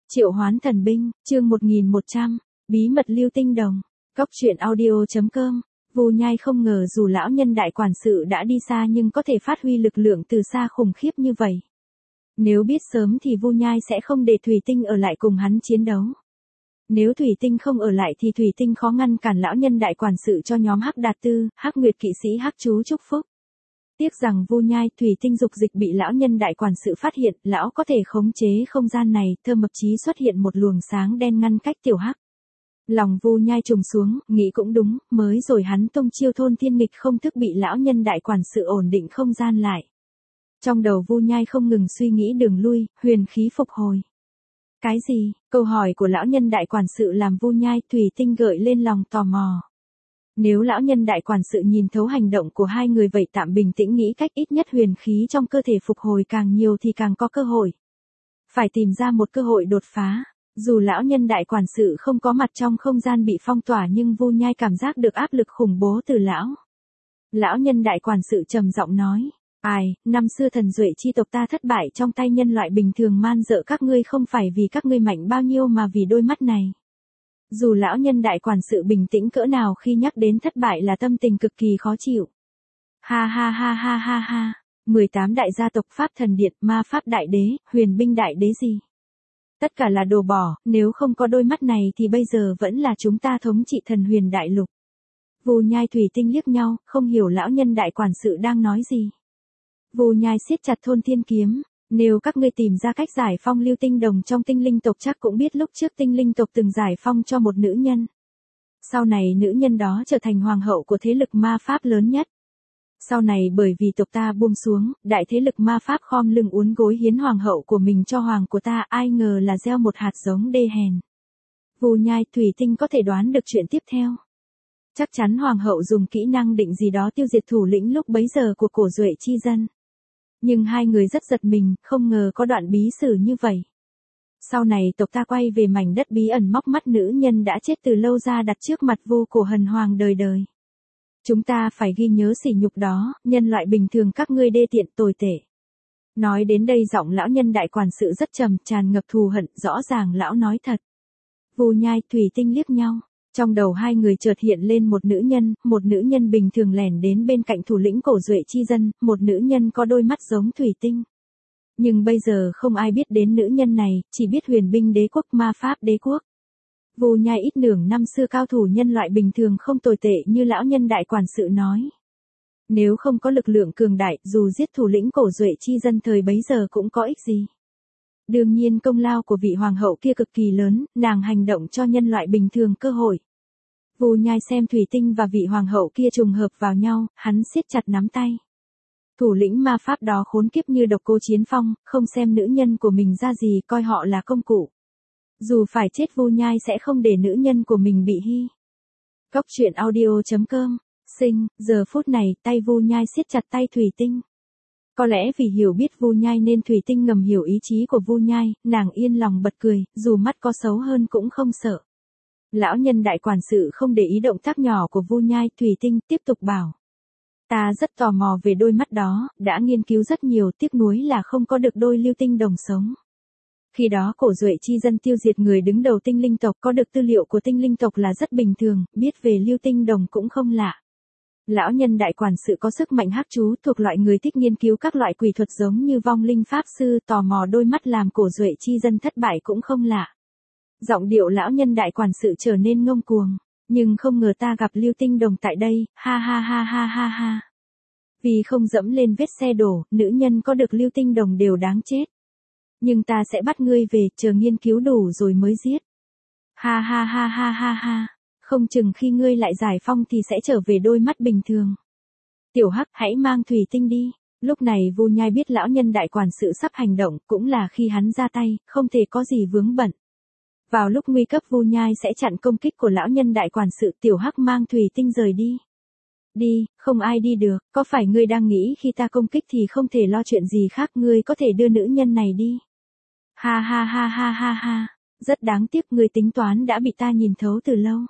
Triệu Hoán Thần Binh, chương 1100, Bí mật Lưu Tinh Đồng, Cóc truyện audio.com. Vu Nhai không ngờ dù lão nhân đại quản sự đã đi xa nhưng có thể phát huy lực lượng từ xa khủng khiếp như vậy. Nếu biết sớm thì Vu Nhai sẽ không để Thủy Tinh ở lại cùng hắn chiến đấu. Nếu Thủy Tinh không ở lại thì Thủy Tinh khó ngăn cản lão nhân đại quản sự cho nhóm Hắc Đạt Tư, Hắc Nguyệt kỵ sĩ Hắc Chú chúc phúc. Tiếc rằng Vu Nhai, Thủy Tinh dục dịch bị lão nhân đại quản sự phát hiện, lão có thể khống chế không gian này, Thơ Mập Chí xuất hiện một luồng sáng đen ngăn cách Tiểu Hắc. Lòng Vu Nhai trùng xuống, nghĩ cũng đúng, mới rồi hắn tung chiêu thôn thiên nghịch không thức bị lão nhân đại quản sự ổn định không gian lại. Trong đầu Vu Nhai không ngừng suy nghĩ đường lui, huyền khí phục hồi. Cái gì? Câu hỏi của lão nhân đại quản sự làm Vu Nhai, Thủy Tinh gợi lên lòng tò mò. Nếu lão nhân đại quản sự nhìn thấu hành động của hai người vậy tạm bình tĩnh nghĩ cách ít nhất huyền khí trong cơ thể phục hồi càng nhiều thì càng có cơ hội. Phải tìm ra một cơ hội đột phá. Dù lão nhân đại quản sự không có mặt trong không gian bị phong tỏa nhưng Vu Nhai cảm giác được áp lực khủng bố từ lão. Lão nhân đại quản sự trầm giọng nói. Ai, năm xưa thần duệ chi tộc ta thất bại trong tay nhân loại bình thường man dợ các ngươi không phải vì các ngươi mạnh bao nhiêu mà vì đôi mắt này. Dù lão nhân đại quản sự bình tĩnh cỡ nào khi nhắc đến thất bại là tâm tình cực kỳ khó chịu. Ha ha ha ha ha ha, 18 đại gia tộc Pháp thần điện, ma Pháp đại đế, huyền binh đại đế gì. Tất cả là đồ bỏ, nếu không có đôi mắt này thì bây giờ vẫn là chúng ta thống trị thần huyền đại lục. Vu Nhai Thủy Tinh liếc nhau, không hiểu lão nhân đại quản sự đang nói gì. Vu Nhai siết chặt thôn thiên kiếm. Nếu các ngươi tìm ra cách giải phong Lưu Tinh Đồng trong tinh linh tộc chắc cũng biết lúc trước tinh linh tộc từng giải phong cho một nữ nhân. Sau này nữ nhân đó trở thành hoàng hậu của thế lực ma Pháp lớn nhất. Sau này bởi vì tộc ta buông xuống, đại thế lực ma Pháp khom lưng uốn gối hiến hoàng hậu của mình cho hoàng của ta, ai ngờ là gieo một hạt giống đê hèn. Vu Nhai Thủy Tinh có thể đoán được chuyện tiếp theo. Chắc chắn hoàng hậu dùng kỹ năng định gì đó tiêu diệt thủ lĩnh lúc bấy giờ của cổ duệ chi dân. Nhưng hai người rất giật mình, không ngờ có đoạn bí sử như vậy. Sau này tộc ta quay về mảnh đất bí ẩn móc mắt nữ nhân đã chết từ lâu ra đặt trước mặt vô cổ hần hoàng đời đời. Chúng ta phải ghi nhớ sỉ nhục đó, nhân loại bình thường các ngươi đê tiện tồi tệ. Nói đến đây giọng lão nhân đại quản sự rất trầm, tràn ngập thù hận, rõ ràng lão nói thật. Vu Nhai Thủy Tinh liếc nhau. Trong đầu hai người chợt hiện lên một nữ nhân bình thường lẻn đến bên cạnh thủ lĩnh cổ duệ chi dân, một nữ nhân có đôi mắt giống Thủy Tinh. Nhưng bây giờ không ai biết đến nữ nhân này, chỉ biết huyền binh đế quốc ma Pháp đế quốc. Vu Nhai ít nưởng năm xưa cao thủ nhân loại bình thường không tồi tệ như lão nhân đại quản sự nói. Nếu không có lực lượng cường đại, dù giết thủ lĩnh cổ duệ chi dân thời bấy giờ cũng có ích gì. Đương nhiên công lao của vị hoàng hậu kia cực kỳ lớn, nàng hành động cho nhân loại bình thường cơ hội. Vu Nhai xem Thủy Tinh và vị hoàng hậu kia trùng hợp vào nhau, hắn siết chặt nắm tay. Thủ lĩnh ma Pháp đó khốn kiếp như độc cô Chiến Phong, không xem nữ nhân của mình ra gì, coi họ là công cụ. Dù phải chết Vu Nhai sẽ không để nữ nhân của mình bị hy. Cóc truyện audio.com. Giờ phút này, tay Vu Nhai siết chặt tay Thủy Tinh. Có lẽ vì hiểu biết Vu Nhai nên Thủy Tinh ngầm hiểu ý chí của Vu Nhai, nàng yên lòng bật cười, dù mắt có xấu hơn cũng không sợ. Lão nhân đại quản sự không để ý động tác nhỏ của Vu Nhai, Thủy Tinh tiếp tục bảo. Ta rất tò mò về đôi mắt đó, đã nghiên cứu rất nhiều, tiếc nuối là không có được đôi lưu tinh đồng sống. Khi đó cổ duệ chi dân tiêu diệt người đứng đầu tinh linh tộc, có được tư liệu của tinh linh tộc là rất bình thường, biết về lưu tinh đồng cũng không lạ. Lão nhân đại quản sự có sức mạnh hắc chú, thuộc loại người thích nghiên cứu các loại quỷ thuật giống như vong linh pháp sư, tò mò đôi mắt làm cổ duệ chi dân thất bại cũng không lạ. Giọng điệu lão nhân đại quản sự trở nên ngông cuồng, nhưng không ngờ ta gặp lưu tinh đồng tại đây, ha ha ha ha ha ha. Vì không dẫm lên vết xe đổ, nữ nhân có được lưu tinh đồng đều đáng chết. Nhưng ta sẽ bắt ngươi về, chờ nghiên cứu đủ rồi mới giết. Ha ha ha ha ha ha. Không chừng khi ngươi lại giải phong thì sẽ trở về đôi mắt bình thường. Tiểu Hắc, hãy mang Thủy Tinh đi. Lúc này Vu Nhai biết lão nhân đại quản sự sắp hành động, cũng là khi hắn ra tay, không thể có gì vướng bận. Vào lúc nguy cấp Vu Nhai sẽ chặn công kích của lão nhân đại quản sự, Tiểu Hắc mang Thủy Tinh rời đi. Đi, không ai đi được, có phải ngươi đang nghĩ khi ta công kích thì không thể lo chuyện gì khác, ngươi có thể đưa nữ nhân này đi. Ha ha ha ha ha ha, rất đáng tiếc ngươi tính toán đã bị ta nhìn thấu từ lâu.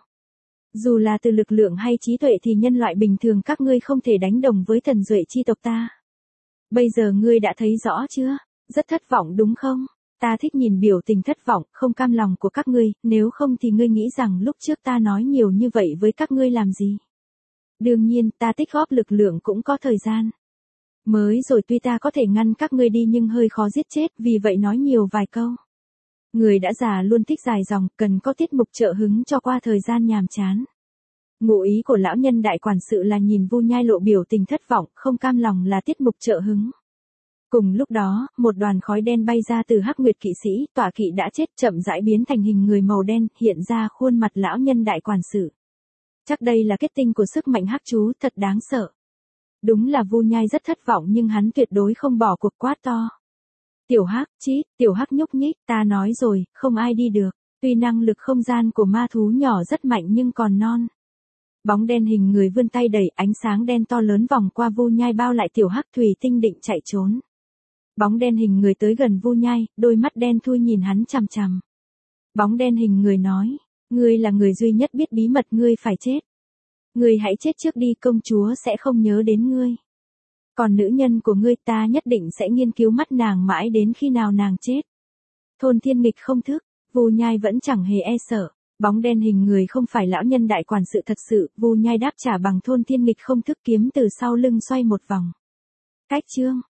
Dù là từ lực lượng hay trí tuệ thì nhân loại bình thường các ngươi không thể đánh đồng với thần duệ chi tộc ta. Bây giờ ngươi đã thấy rõ chưa? Rất thất vọng đúng không? ta thích nhìn biểu tình thất vọng, không cam lòng của các ngươi, nếu không thì ngươi nghĩ rằng lúc trước ta nói nhiều như vậy với các ngươi làm gì? Đương nhiên, ta tích góp lực lượng cũng có thời gian. Mới rồi tuy ta có thể ngăn các ngươi đi nhưng hơi khó giết chết, vì vậy nói nhiều vài câu. Người đã già luôn thích dài dòng, cần có tiết mục trợ hứng cho qua thời gian nhàm chán. Ngụ ý của lão nhân đại quản sự là nhìn Vu Nhai lộ biểu tình thất vọng, không cam lòng là tiết mục trợ hứng. Cùng lúc đó, một đoàn khói đen bay ra từ Hắc Nguyệt kỵ sĩ, tọa kỵ đã chết chậm rãi biến thành hình người màu đen, hiện ra khuôn mặt lão nhân đại quản sự. Chắc đây là kết tinh của sức mạnh hắc chú, thật đáng sợ. Đúng là Vu Nhai rất thất vọng nhưng hắn tuyệt đối không bỏ cuộc, quát to. Tiểu Hắc, chít, Tiểu Hắc nhúc nhích, ta nói rồi, không ai đi được. Tuy năng lực không gian của ma thú nhỏ rất mạnh nhưng còn non. Bóng đen hình người vươn tay đẩy, ánh sáng đen to lớn vòng qua Vu Nhai bao lại Tiểu Hắc, thủy tinh định chạy trốn. Bóng đen hình người tới gần Vu Nhai, đôi mắt đen thui nhìn hắn chằm chằm. Bóng đen hình người nói, ngươi là người duy nhất biết bí mật, ngươi phải chết. Ngươi hãy chết trước đi, công chúa sẽ không nhớ đến ngươi. Còn nữ nhân của ngươi ta nhất định sẽ nghiên cứu mắt nàng mãi đến khi nào nàng chết. Thôn Thiên Nghịch không thức, Vu Nhai vẫn chẳng hề e sợ. Bóng đen hình người không phải lão nhân đại quản sự thật sự, Vu Nhai đáp trả bằng Thôn Thiên Nghịch không thức, kiếm từ sau lưng xoay một vòng. Cách chương